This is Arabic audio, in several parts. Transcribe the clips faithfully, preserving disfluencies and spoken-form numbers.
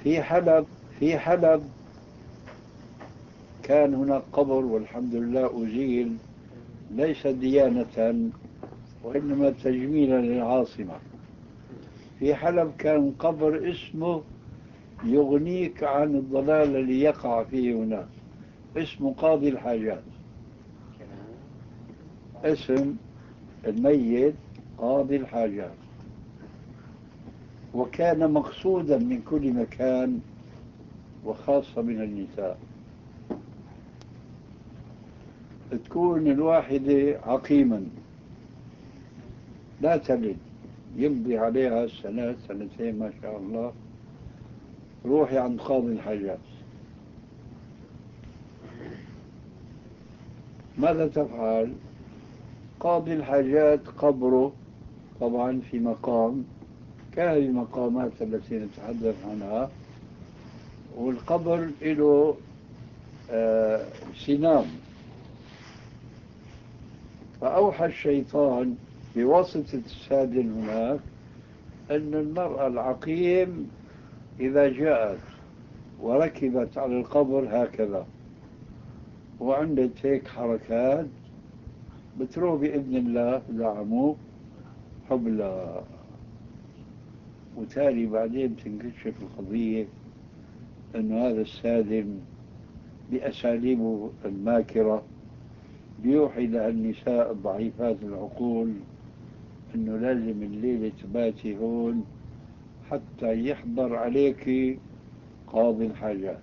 في حلب في حلب كان هناك قبر، والحمد لله أزيل، ليس ديانة وإنما تجميلا للعاصمة. في حلب كان قبر اسمه يغنيك عن الضلال اللي يقع فيه هناك، اسمه قاضي الحاجات. اسم الميت قاضي الحاجات، وكان مقصودا من كل مكان وخاصة من النساء. تكون الواحدة عقيما لا تلد، يمضي عليها سنة سنتين ما شاء الله، روحي عند قاضي الحاجات. ماذا تفعل؟ قاضي الحاجات قبره طبعا في مقام كهذه المقامات التي نتحدث عنها، والقبر له آه سنام. فأوحى الشيطان بواسطة السادن هناك أن المرأة العقيم إذا جاءت وركبت على القبر هكذا وعندت هيك حركات، بتروح بإذن الله زعموه حبلى. وتالي بعدين تنكشف القضية أن هذا السادن بأساليبه الماكرة بيوحي للنساء الضعيفات العقول أنه لازم الليلة تباتي هون حتى يحضر عليك قاضي الحاجات.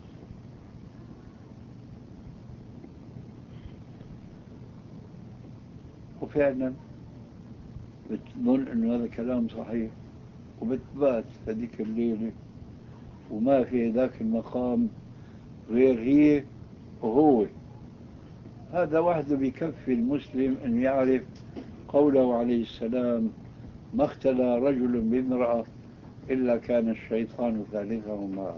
وفعلا بتظن أنه هذا كلام صحيح، وبتبات هذيك الليلة وما في ذاك المقام غير هي وهو. هذا وحده بكفي المسلم أن يعرف قوله عليه السلام: ما اختلى رجل بامرأة إلا كان الشيطان ثالثهما.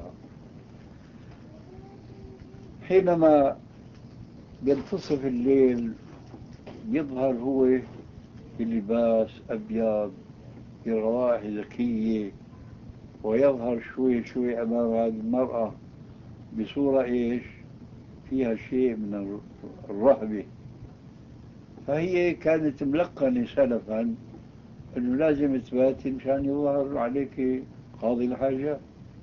حينما ينتصف الليل يظهر هو بلباس أبيض بروائح زكية، ويظهر شوي شوي أمام هذه المرأة بصورة إيش فيها شيء من الرهبة. فهي كانت ملقنة سلفا أنه لازم تباتي مشان يظهر عليك قاضي الحاجات.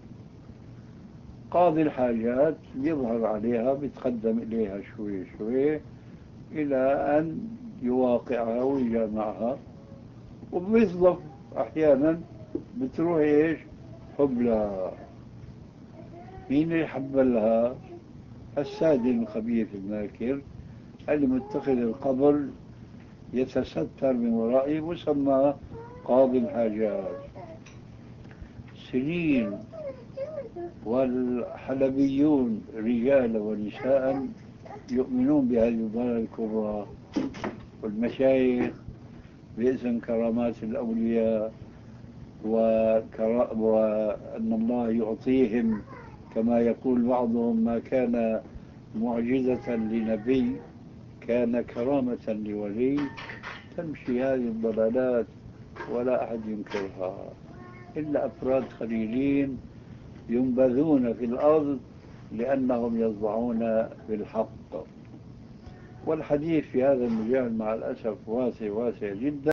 قاضي الحاجات يظهر عليها، بيتقدم إليها شوي شوي إلى أن يواقعها ويجمعها، وبيصدف أحيانا بتروح إيش حبلى. مين اللي حبلها؟ السادن الخبيث الماكر اللي متخذ القبر يتستر من ورائه، مسمى قاضي الحاجات. سنين والحلبيون رجالا ونساء يؤمنون بهذه الضلالة الكبرى، والمشايخ باسم كرامات الأولياء وكرا... وأن الله يعطيهم كما يقول بعضهم ما كان معجزة لنبي كان كرامة لولي. تمشي هذه الضلالات ولا أحد ينكرها إلا أفراد قليلين ينبذون في الأرض لأنهم يصدعون بالحق. والحديث في هذا المجال مع الأسف واسع واسع جدا.